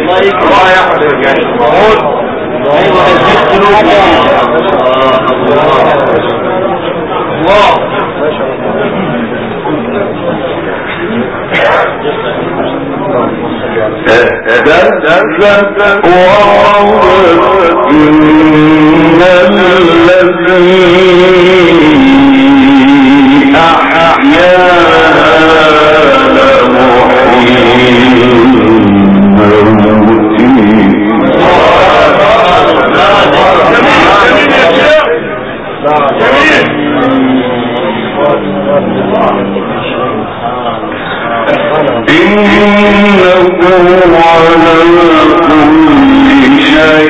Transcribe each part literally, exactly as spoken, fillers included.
الله يحفظك يا شيخ محمود. الله تذكر إن الذي أحيانا لمحيي الموت. إنه على كل شيء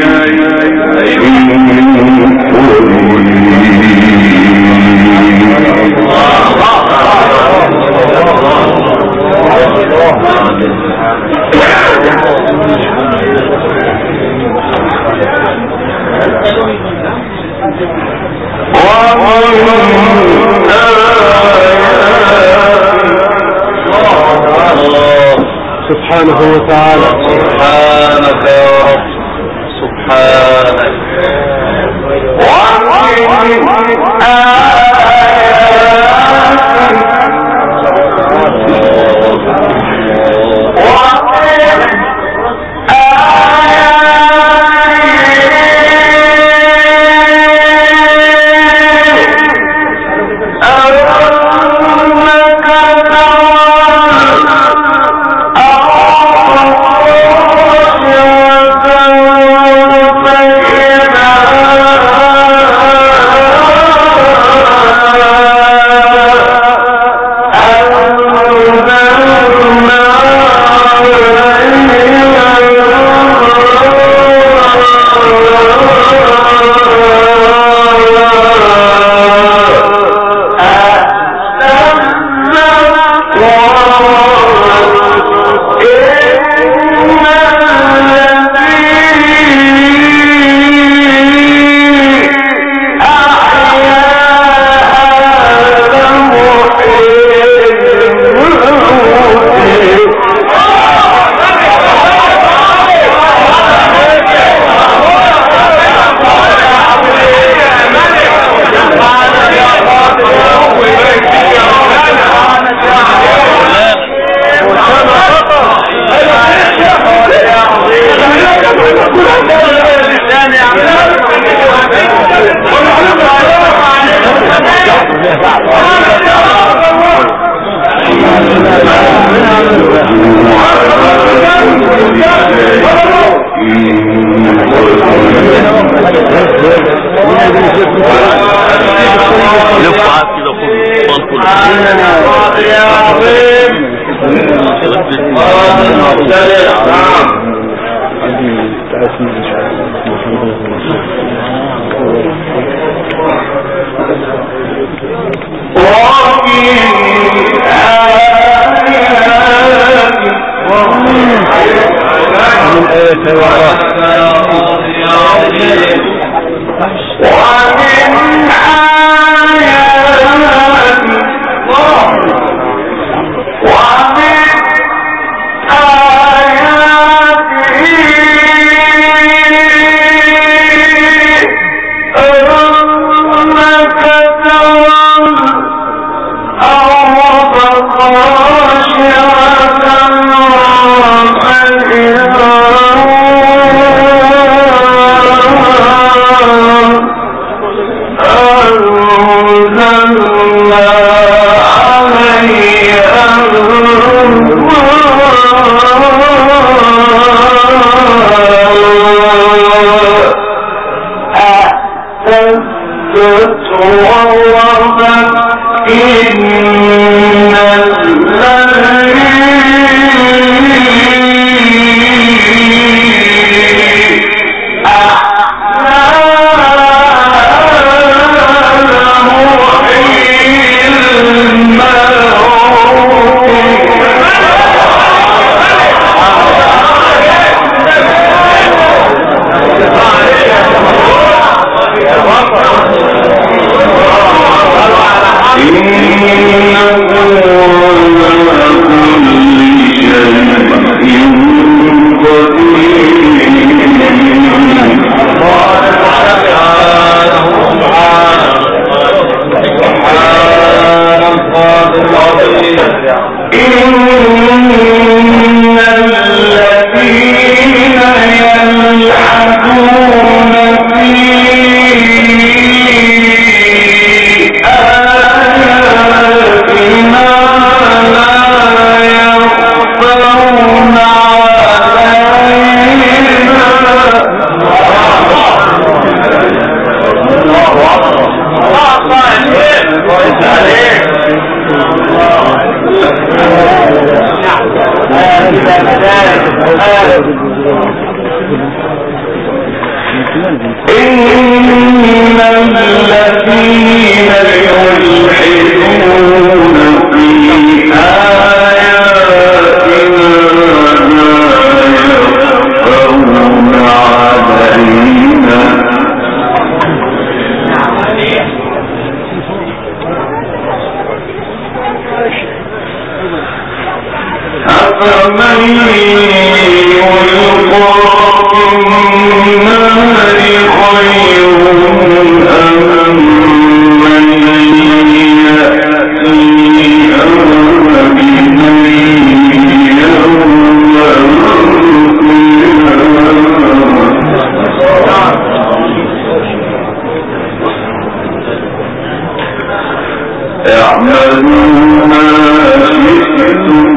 سبحانه وتعالى. سبحانك يا رب سبحانك. Oh إن الذين يلحدون في آياتنا لا يخفون علينا أفمن يلقى في النار خير أم من يأتي آمنا يوم القيامة اعملوا ما شئتم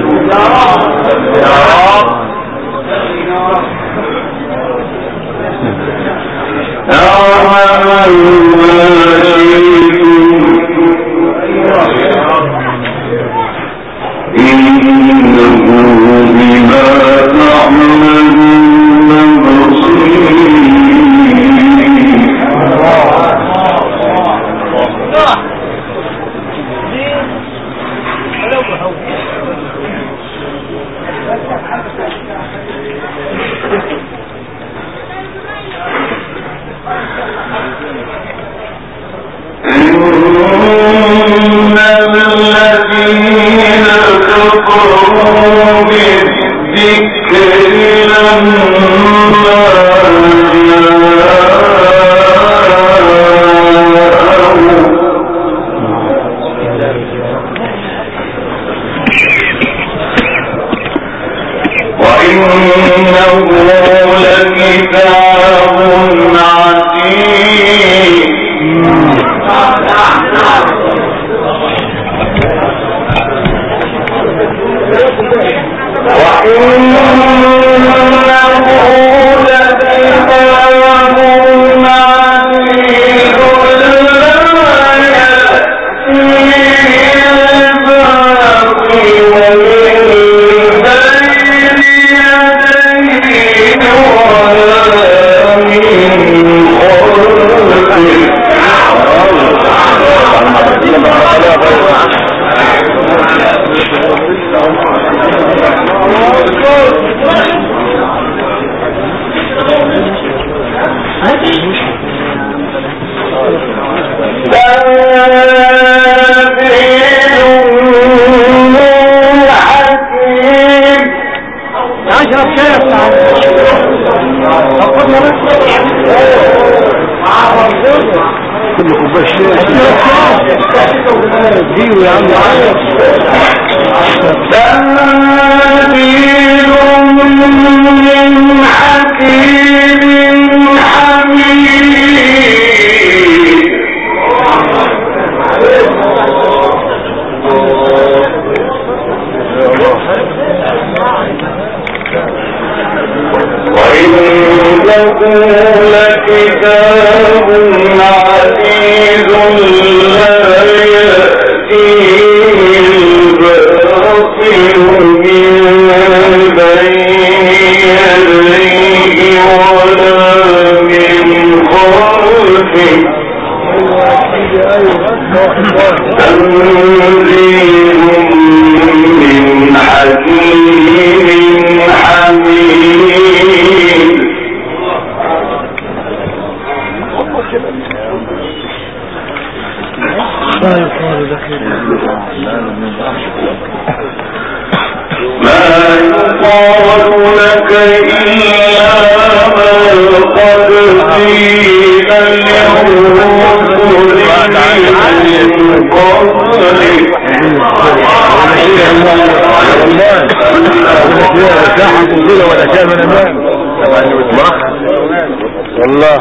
والله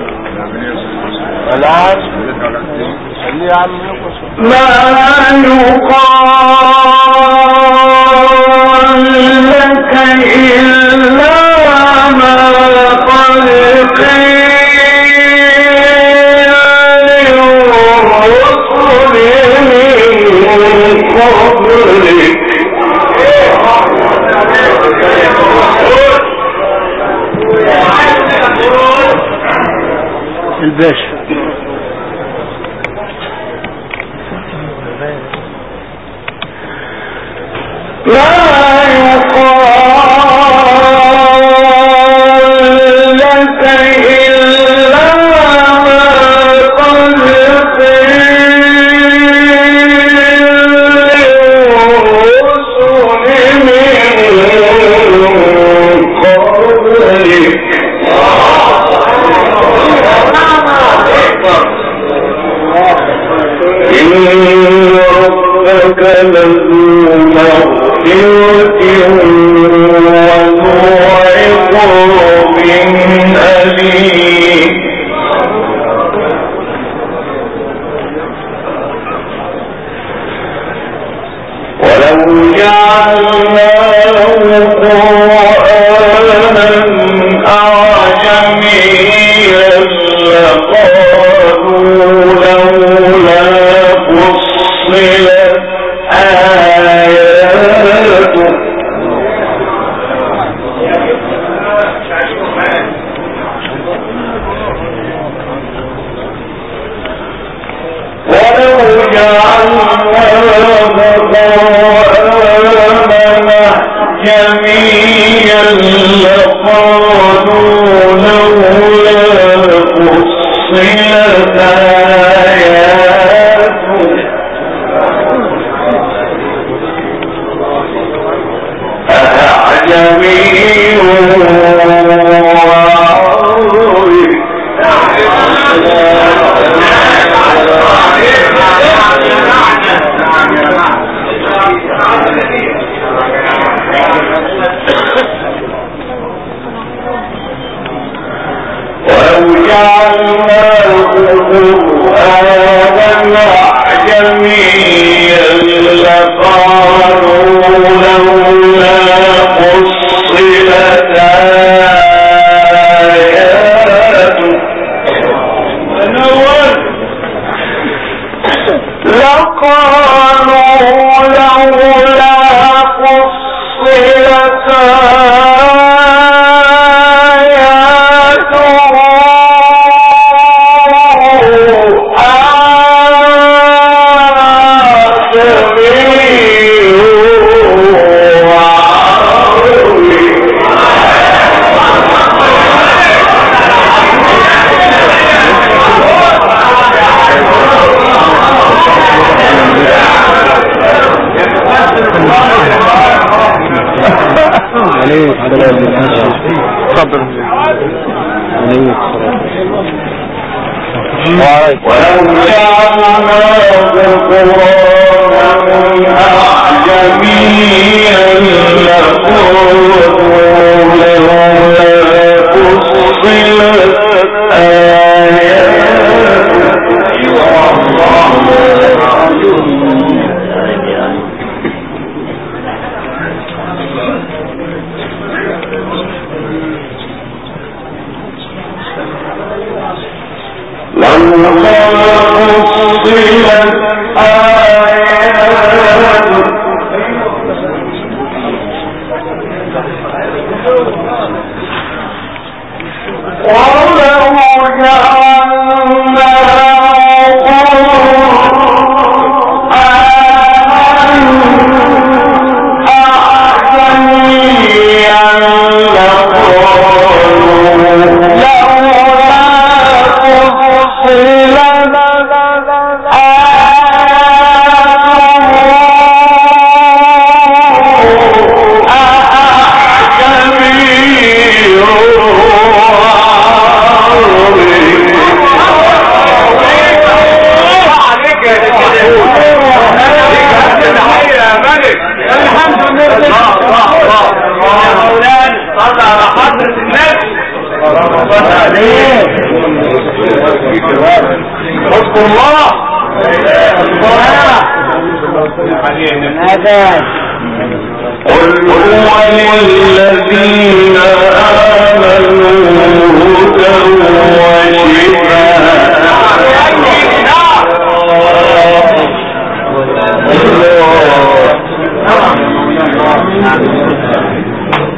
الآن ما يقال لك إلا ما قد قيل للرسل من قبلك الباشا.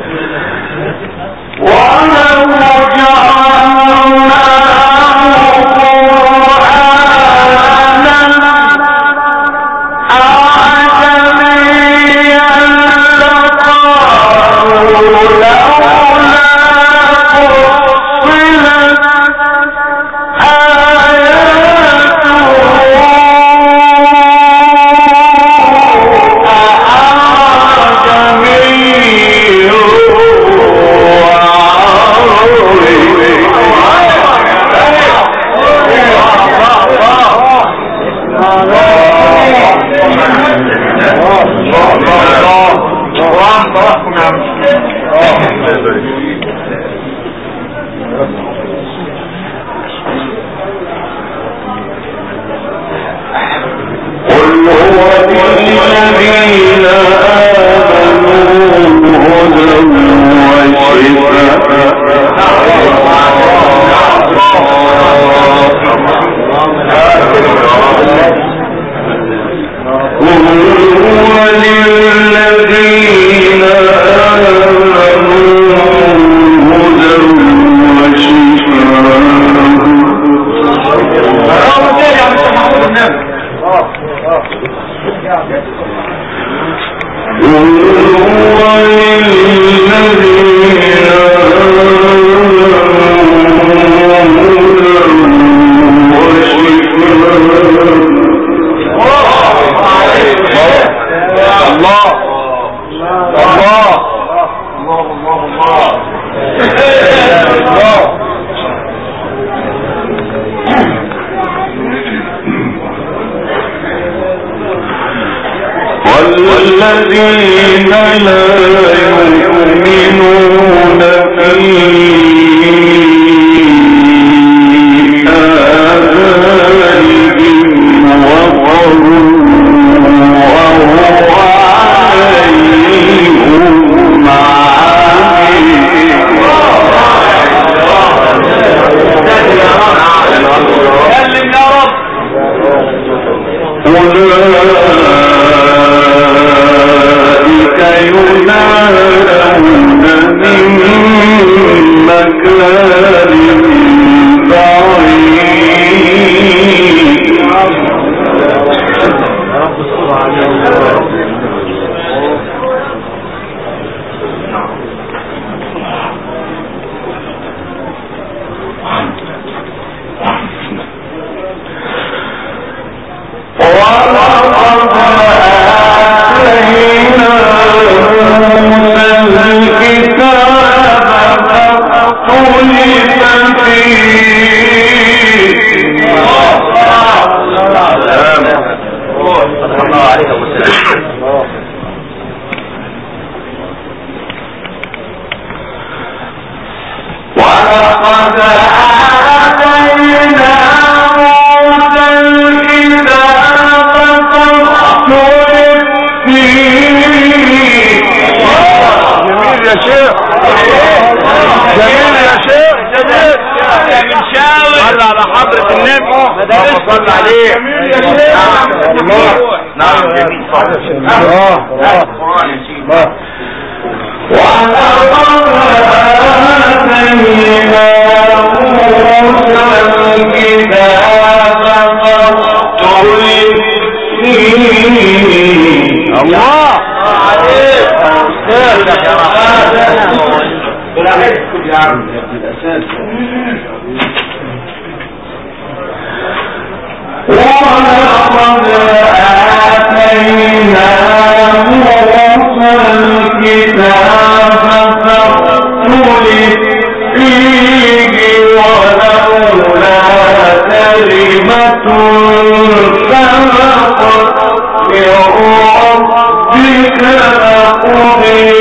وَلَوْ جَعَلْنَاهُ والذين لا يؤمنون في آذانهم وقر وهو عليهم كلم يا رب. أولئك ينادون من مكان بعيد صلى عليه. نعم جميل. الله عليك يا عم. ولقد آتينا موسى الكتاب فاختلف فيه ولولا كلمة سبقت من ربك لقضي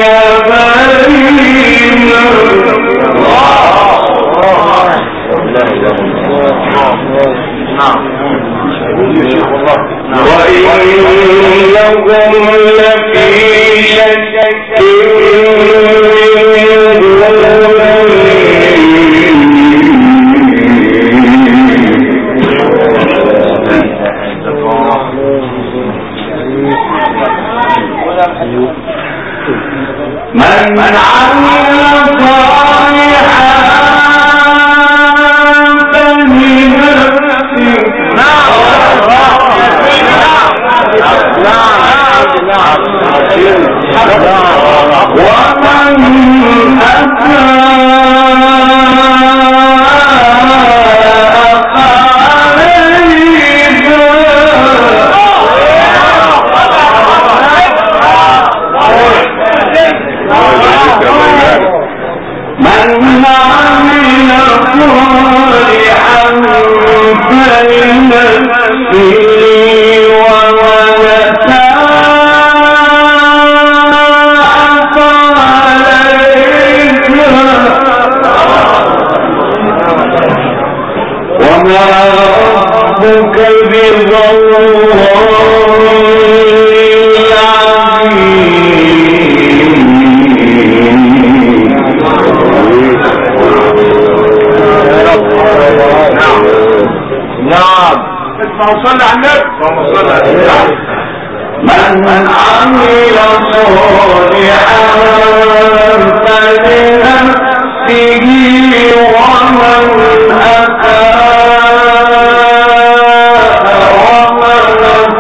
بينهم وإنهم لفي شك من عمل صالحا فلنفسه ومن من عمل صالحا فلنفسه ومن أساء ومن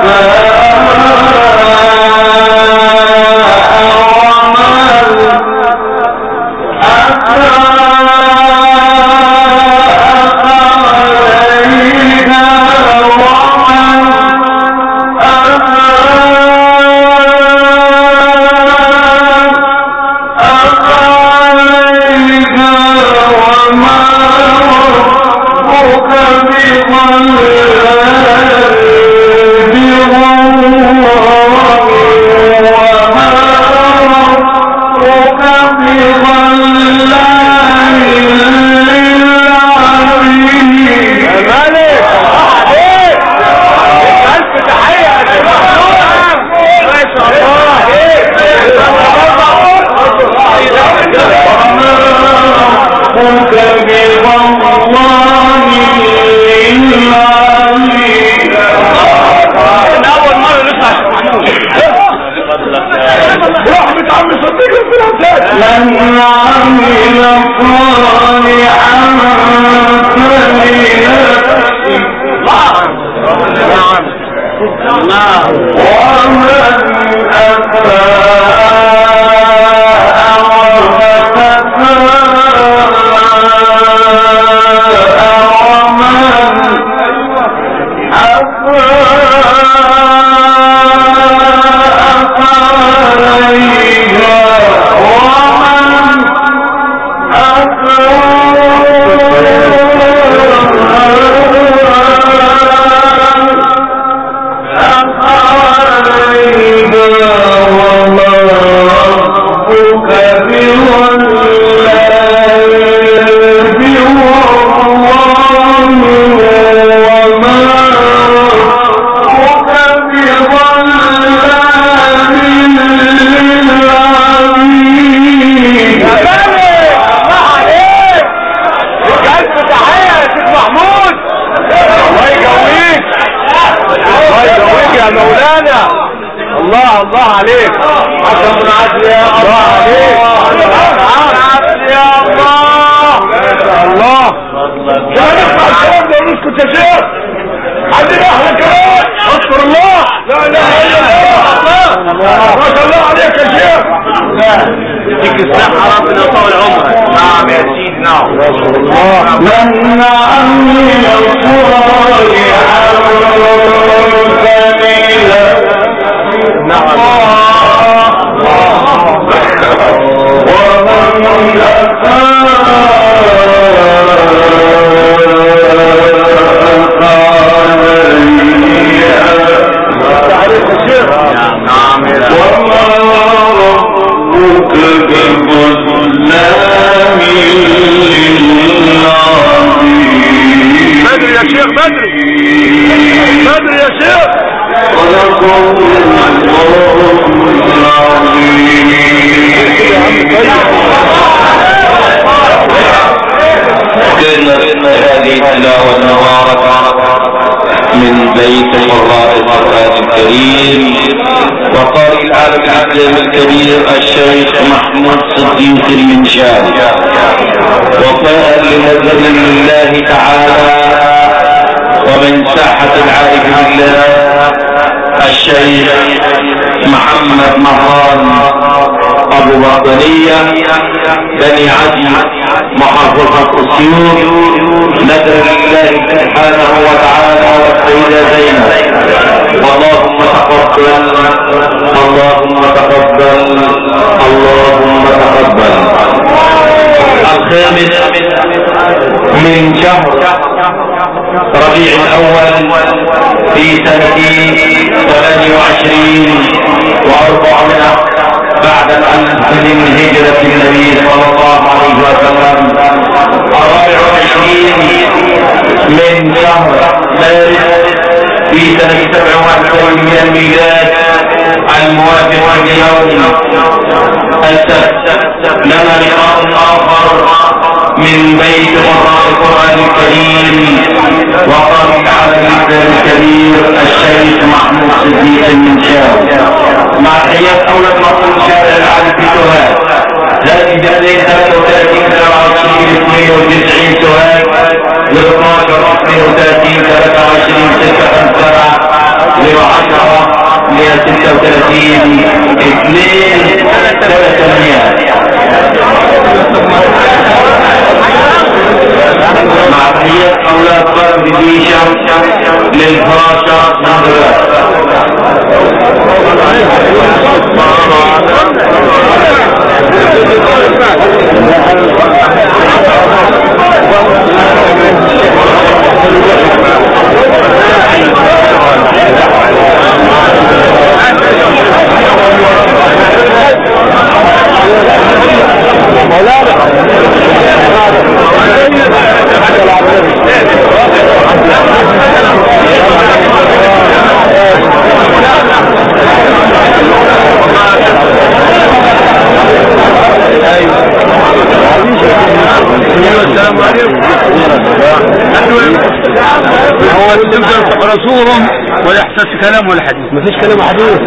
بني عدي محافظة أسيوط ندر لله سبحانه وتعالى والسيدة زينب. اللهم تقبل اللهم تقبل اللهم تقبل. الخامس من شهر ربيع الأول في سنة ثمانية وعشرين وأربعمائة بعد الألف من هجرة النبي صلى الله عليه وسلم. الرابع والعشرين من شهر مارس في سنة سبع وعشرين من الميلاد الموافق ليوم السبت. لنا لقاء آخر من بيت قراء القرآن الكريم وقال على الإسلام الكبير الشيخ محمود صديق المنشاوي. مع تحيات أولاد مصر شارع العالم في سوهاج ذات جهدين ثلاثة وثلاثين سبعة وعشرين اثنين وتسعين سوهاج ل اثناشر اثنين وثلاثين ثلاثة وعشرين ستة خمسة سبعة ل عشرة مئة وستة وثلاثين اثنين ثلاثمائة مع تحيات أولاد ضرب ديشة للفراشة من دولار السلام عليكم. هو تبدأ رسولهم ولا يحسس كلام ولا حديث؟ ما فيش كلام وحديث.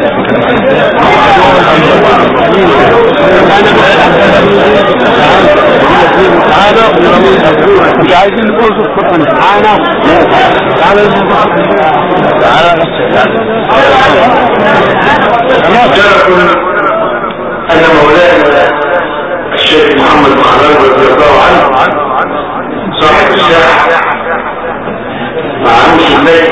مش عايزين نقول في القرآن تعالى تعالى تعالى أن مولانا الشيخ محمد محمد رضي الله عنه صاحب الساحة مع عمش الليل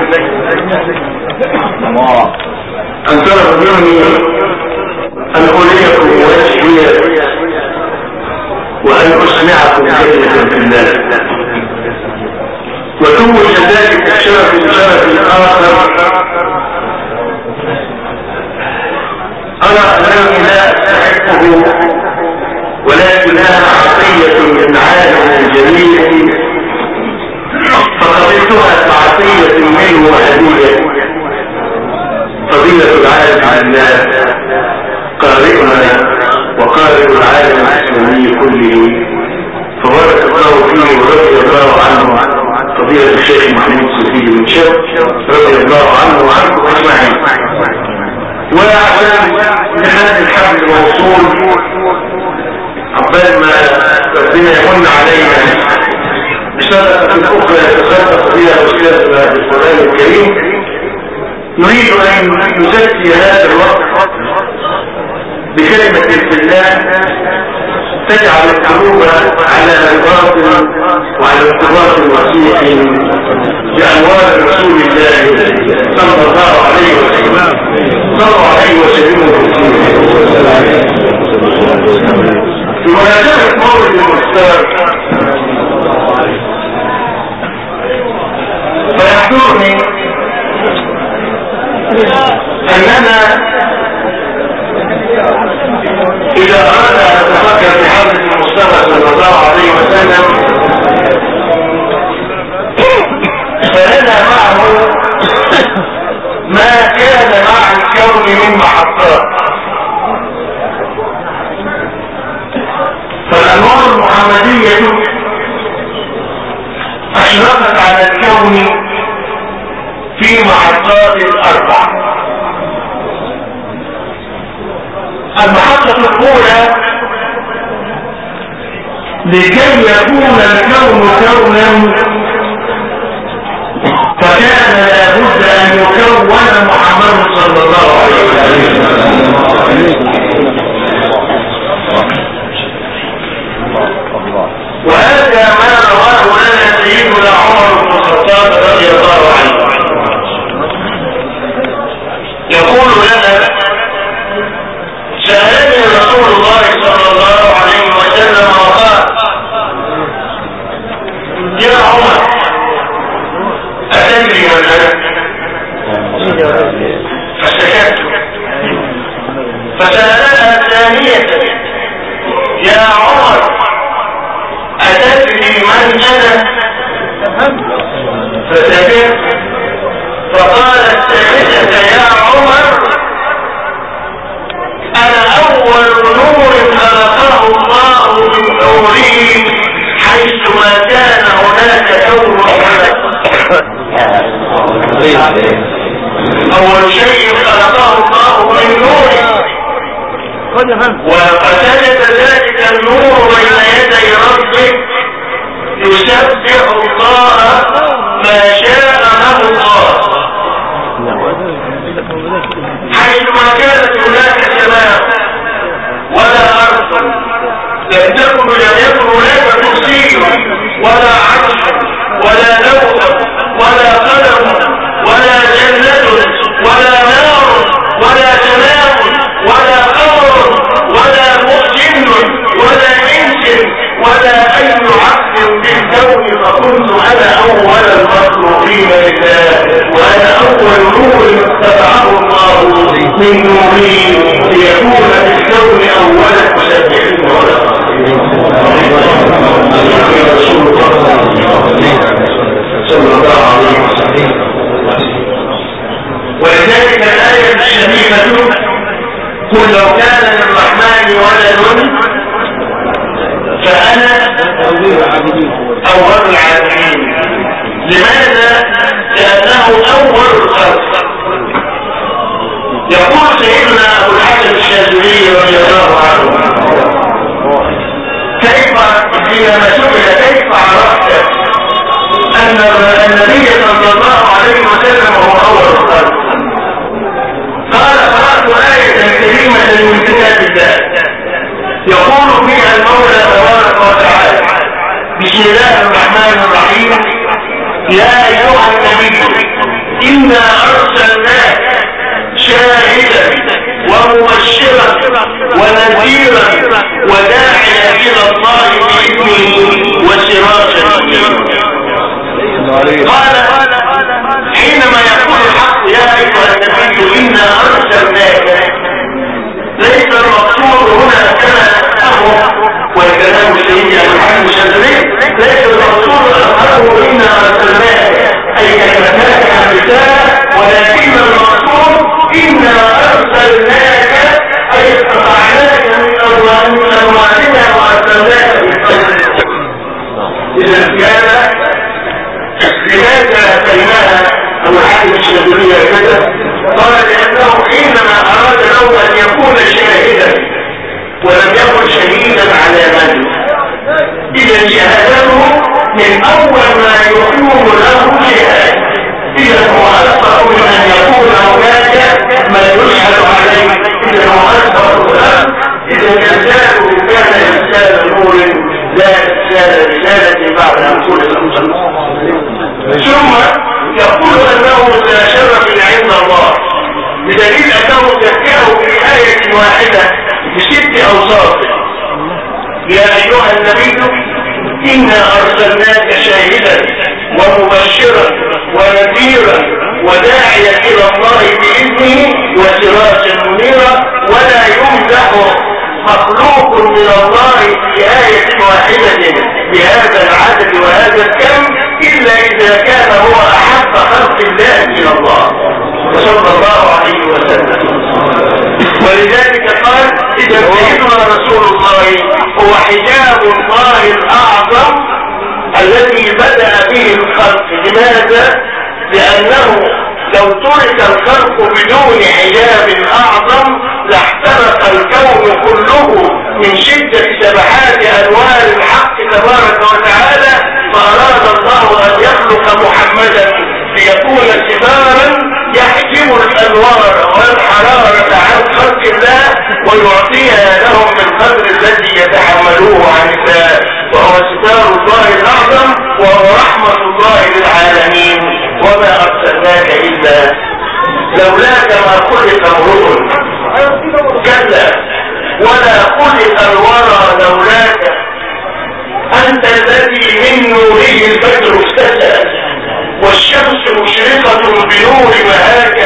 أن طلب مني أن أوليكم وأشهي وأن أسمعكم كلمة في الله وتوج ذلك الشرف بشرف آخر أرى أنني لا أستحقه ولكنها عطية من عالم جميل فقبلتها كعطية منه وهدية فضيلة العالم لله قارئنا وقارئ العالم الإسلامي كله فبارك الله فيه ورضي الله عنه فضيلة الشيخ محمود سفي بن شاب رضي الله عنه وعنكم أجمعين. وعشان لهذا الحبل الموصول عقبال ما ربنا يمن علينا بصدقة أخرى يتصدق بها أستاذنا القرآن الكريم نريد أن نزكي هذا الوقت بكلمة الله تجعل القلوب على الباطل وعلى ارتباط وثيق بأنوار رسول الله صلى الله عليه وسلم صلى الله عليه وسلم في مناسبة مولد المختار فيحضرني أننا إذا أردنا أن نتفكر في حضرة المصطفى صلى الله عليه وسلم فلنا معه ما كان مع الكون من محطات فالأنوار المحمدية أشرقت على الكون في محطات الأربع. المحطة الأولى لكي يكون الكون كونا فكان لابد أن يكون محمد صلى الله عليه وسلم وهذا ما رواه لنا سيدنا عمر بن الخطاب رضي الله عنه يقول لنا سألني رسول الله صلى الله عليه وسلم وقال يا عمر أتدري من أنا؟ فسكت فسألها ثانية يا عمر أتدري من أنا؟ وقتلت ذلك النور بين يدي ربه يسبح الله ما شاء له الله. حيثما كانت هناك سماء ولا أرض لم تكن لم يكن هناك كرسي ولا عرش ولا لوح ولا قلم ولا جنة ولا نار ولا سماء ولا قمر ولا مؤجن ولا انس ولا اي عقل بالكون، فكنت انا اول المخلوقين لله وانا اول نور اتبعه الله من نوره ليكون في الكون اولا مسبحين ولا صلى الله عليه وسلم. ولذلك الآية الشريفة قل لو كان للرحمن ولد فأنا أول العالمين. لماذا؟ لأنه أول الخلق. يقول سيدنا أبو الحسن الشاذلي رضي الله عنه كيف حينما سئل كيف عرفت أن النبي صلى الله عليه وسلم هو أول الخلق؟ قال قرأت آية كريمة من كتاب الله يقول فيها المولى تبارك وتعالى بسم الله الرحمن الرحيم يا أيها النبي إنا أرسلناك شاهدا ومبشرا ونذيرا وداعيا إلى الله بإذنه وسراجا منيرا. قال حينما يقول الحق يا أيها النبي إنا أرسلناك ليس المقصود هنا كما أهو والكلام الشيء المحل الشاذلي ليس المقصود أنه إنا أرسلناك أي كلمتك الرسالة، ولكن المقصود إنا أرسلناك أي استطعناك من أموالنا وأرسلناك بالفضل. إذا كان لماذا أتيناها أو الحاكم الشاذلية كذا؟ قال لأنه حينما أراد له أن يكون شاهدا ولم يكن شهيدا على من؟ إذا شهادته من أول ما يكون له شهادة. إذا هو أكثر من أن يكون هناك ما يشهد عليه. إذا هو أكثر له. إذا إنسانه كان إنسان نور لا إنسان رسالة بعد أن خلق. ثم يقول أنه لا شرف عند الله بدليل أنه ذكره في آية واحدة بست أوصاف. يا أيها النبي إنا أرسلناك شاهدا ومبشرا ونذيرا وداعيا إلى الله بإذنه وسراجا منيرا. ولا يمدح مخلوق من الله في آية واحدة بهذا العدد وهذا الكم إلا إذا كان هو أحب خلق الله إلى الله صلى الله عليه وسلم. ولذلك قال إذا سيدنا رسول الله هو حجاب الله الأعظم الذي بدأ به الخلق. لماذا؟ لأنه لو ترك الخلق بدون حجاب أعظم لاحترق الكون كله من شدة سبحات أنوار الحق تبارك وتعالى. فأراد الله أن يخلق محمدا ليكون ستارا يحجب الأنوار والحرارة عن خلق الله ويعطيها لهم من قدر الذي يتحملوه عن الله. وهو ستار الله الأعظم وهو رحمة الله للعالمين. وما أرسلناك إلا لولاك ما خلق امرؤ كلا ولا خلق الورى لولاك. أنت الذي من نوره البدر افتتى والشمس مشرقة بنور مهاك.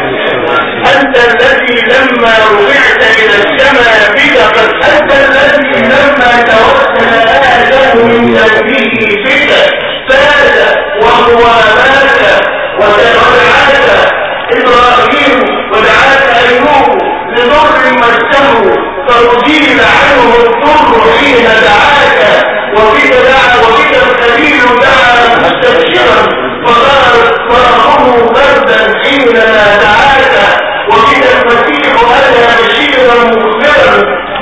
أنت الذي لما رفعت إلى السماء بدقت. أنت الذي لما توسل آدم من ذنبه بك فاز وهو مات. ودعاك إبراهيم ودعاك أيوب لضر مسه فأزيل عنه الضر حين دعاك. وبك دعا وبك الخليل دعا مستبشرا فصارت فرحه بردا حينما دعاك. وبك المسيح أتى بشيرا مخبرا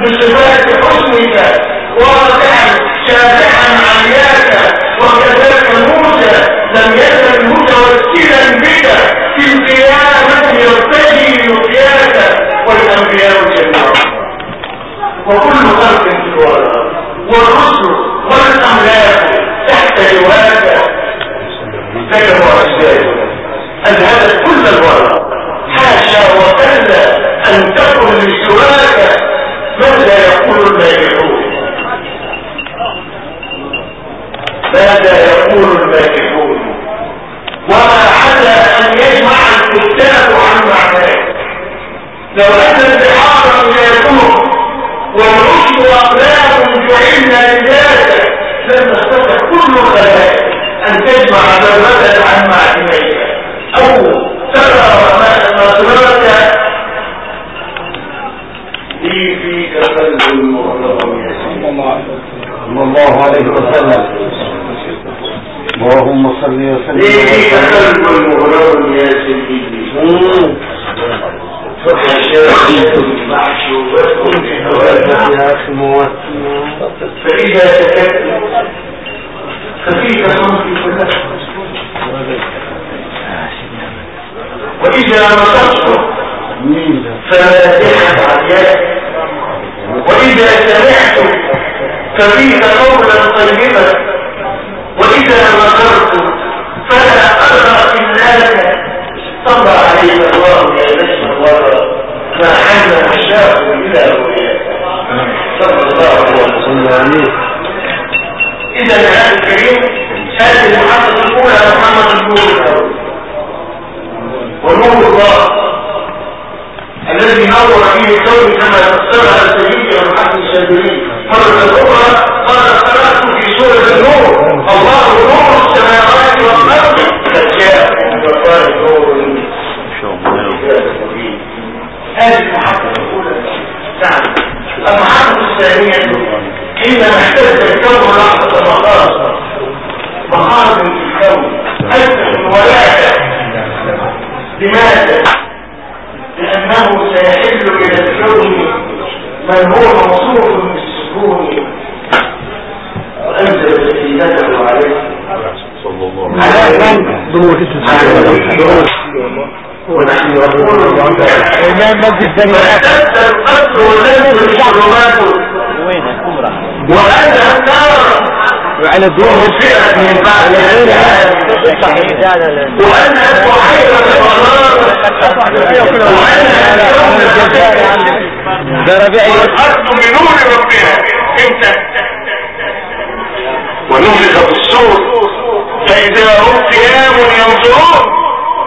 يحتاجها فهو أسباب الهدف كل الورى حاشا وكلا أن تكن لسواك ماذا يقول الماجحون ماذا يقول الماجحون وما عدا أن يجمع الكتاب عن معناه لو أن البحار يكون والرشد أقلام جعلنا لذاته لما استطع كل خلائق أن تجمع ذرة عن معناه أو ترى مصرات لي فيك قلب المغرم صلى الله عليه وسلم اللهم صل وسلم لي فيك قلب المغرم يا سيدي فإذا سكت خفيف صوتي وإذا نطقت فمادحا عياك وإذا سمعت ففيك قولا طيبا وإذا نظرت فلا أرى إلاك صلى عليك الله يا نجم الورى ما حل الشاف إلى رؤياك صلى الله عليه وسلم. إذا الآن الكريم هذه المحطة الأولى محمد النور ونور الله الذي نور فيه الكون كما فسرها سيدي الحسن الشاذلي مرة أخرى قال قرأت في سورة النور الله نور السماوات والأرض قد جاء من الله نور هذه المحطة الأولى. نعم المحطة الثانية حينما احتاج الكون لحظة مخاصة مخاصة الكون أفتح الولاء. لماذا؟ لأنه سيحل إلى الكون من هو موصوف بالسكون وأنزل سكينته عليه على من؟ ونحن نقول فاستبدل القتل ونزل الشرمات وأنا النار وعلى الدين وفئت من بعد وأنا بحيرة الغرار وأنا والأرض بنور ربها امتى ونفخ في الصور فإذا هم قيام ينظرون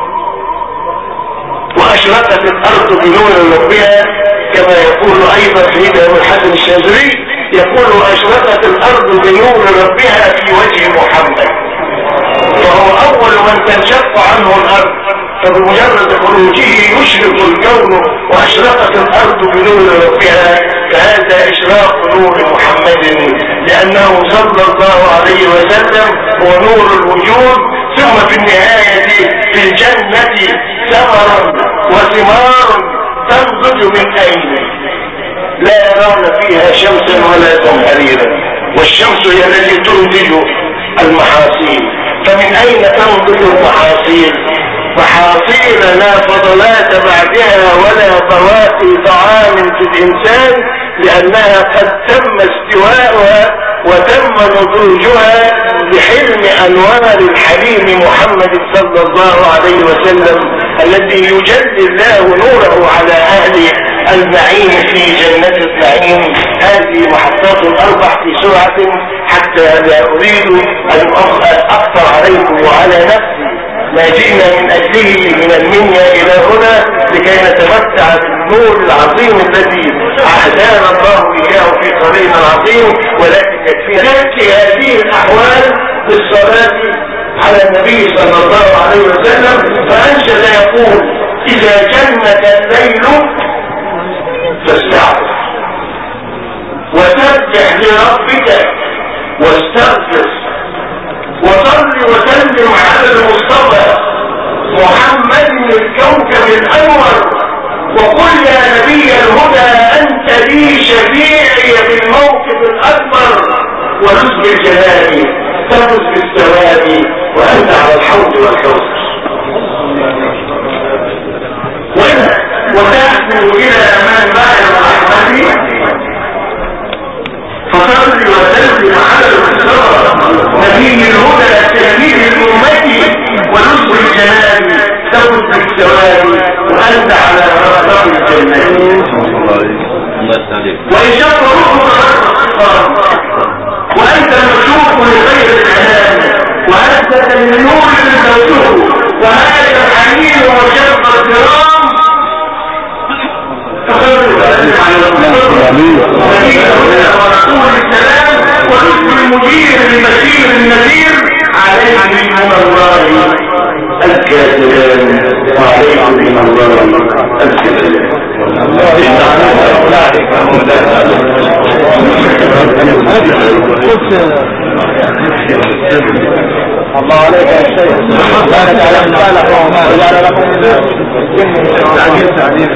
وأشرقت الأرض بنور ربها كما يقول أيضا سيدنا أبو الحسن الشاذلي يقول أشرقت الأرض بنور ربها في وجه محمد فهو أول من تنشق عنه الأرض فبمجرد خروجه يشرق الكون وأشرقت الأرض بنور ربها فهذا إشراق نور محمد لأنه صلى الله عليه وسلم هو نور الوجود. ثم في النهاية في الجنة ثمر وثمار تنضج من أين لا يرون فيها شمسا ولا زمهريرا والشمس هي التي تنتج المحاصيل. فمن أين تنضج المحاصيل؟ محاصيل لا فضلات بعدها ولا بواقي طعام في الإنسان لأنها قد تم استواءها وتم نضوجها بحلم أنوار الحليم محمد صلى الله عليه وسلم الذي يجلي الله نوره على أهل النعيم في جنة النعيم. هذه محطات الأربع في سرعة حتى لا أريد أن أقطع عليكم وعلى نفسي ما جئنا من أجله من المنيا إلى هنا لكي نتمتع بالنور العظيم الذي أهدانا الله إياه في طريقنا العظيم. ولكن يكفينا نحكي هذه الأحوال بالصلاة على النبي صلى الله عليه وسلم. فأنشد يقول إذا جنت الليل فاستعرف وسبح لربك واستغفر وصل وسلم على المصطفى محمد الكوكب الأنور وقل يا نبي الهدى أنت لي شفيعي في الموقف الأكبر ولز بالجلال تفز بالثواب وأنت على الحوض والكوثر وتحمل إلى أمان بائع الرحمن فصل وسلم على المصطفى نبي الهدى لذة لنور زوجه وهذا الحنين وشق الكرام تخرج ورسول السلام ونصف المدير المشير النذير عليكم من الله الكاتبان وعليكم من الله الكاتبان الله عليك يا شيخ لا تعلم بالك وجعل لكم تعديل تعديل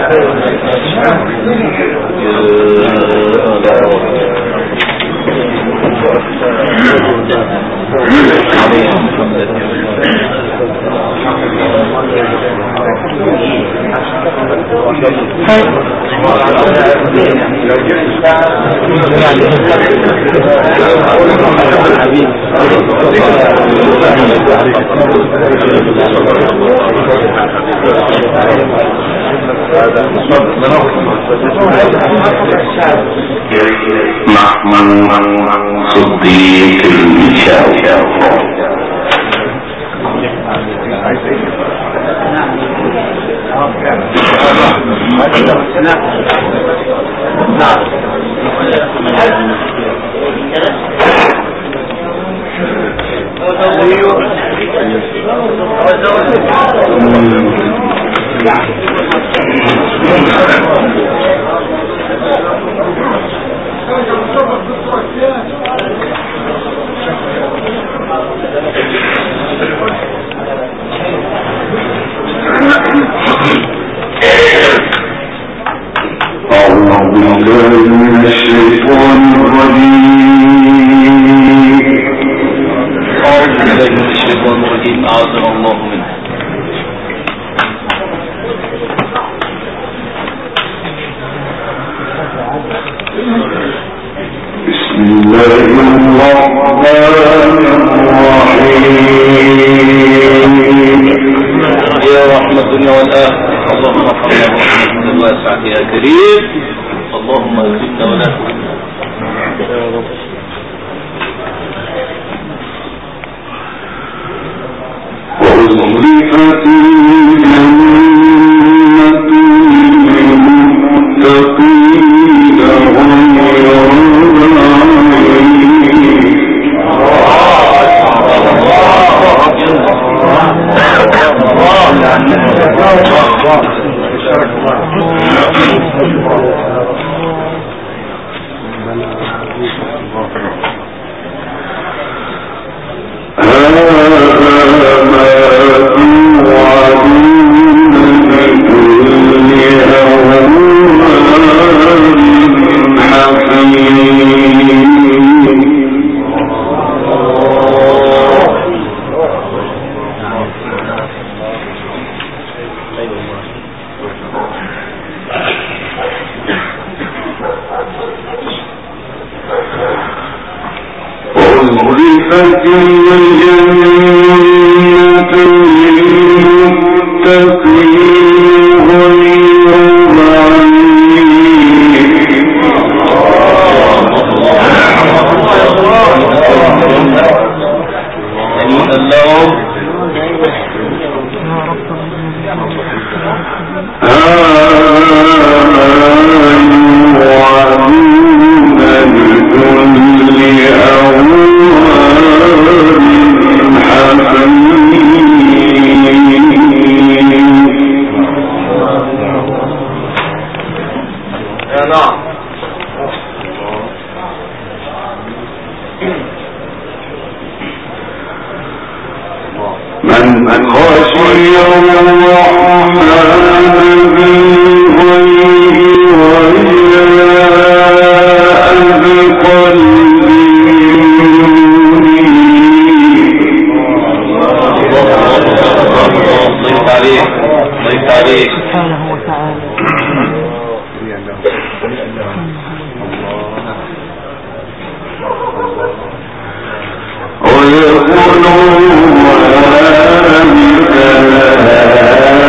محمد صديق المشاوي من الشيطان الرجيم أعوذ بالله من الشيطان الرجيم أعاذنا الله منه بسم الله الرحمن الرحيم يا رحمة الدنيا والآخرة اللهم ارحمنا برحمتك الواسعة يا كريم اللهم اغفرنا ولا تهنا وأزلفت الجنة للمتقين غير ويقولون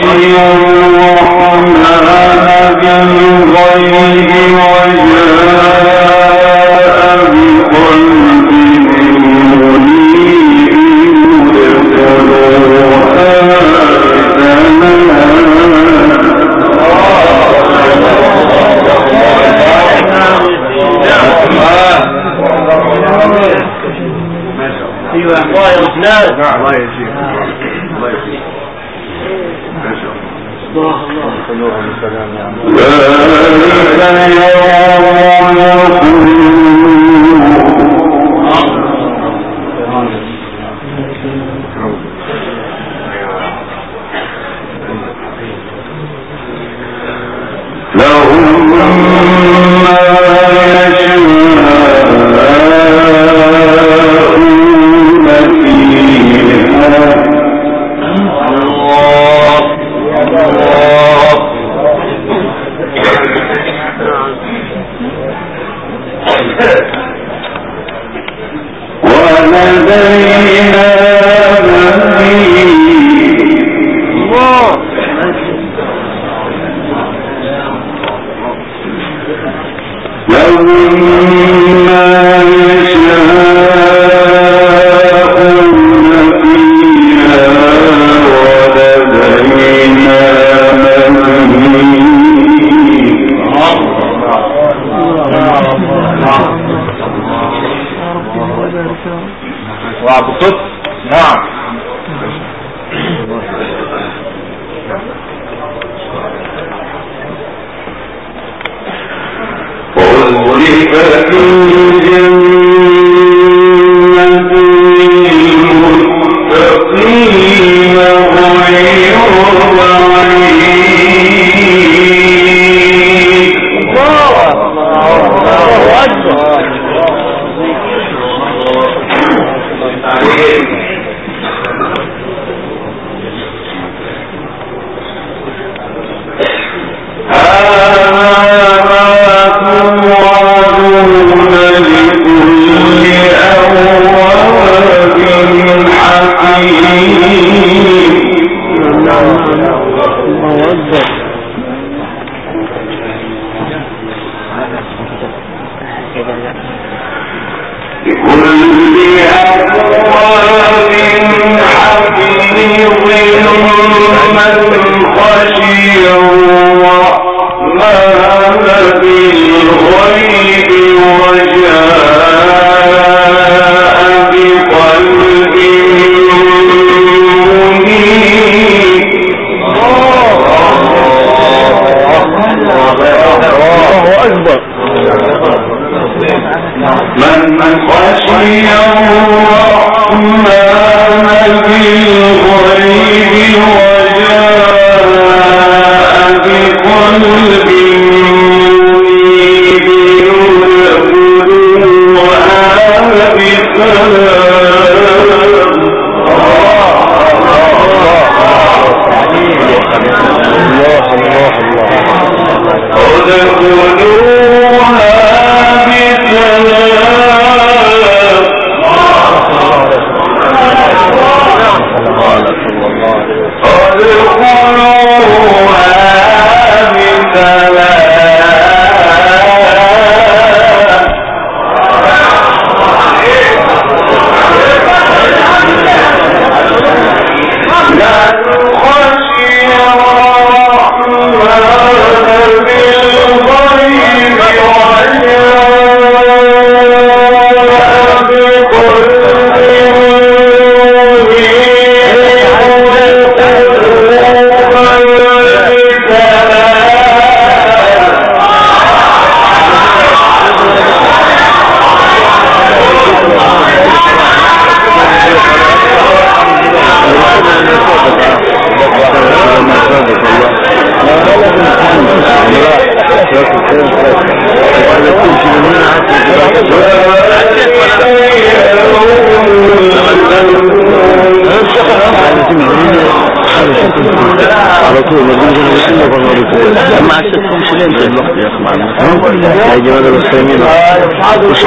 على طول ما تقولش انا بسمع والله ما عشتكمش ليه انت الوقت يا اخي معنا يا جماعه المسلمين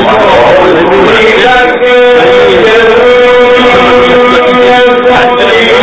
وش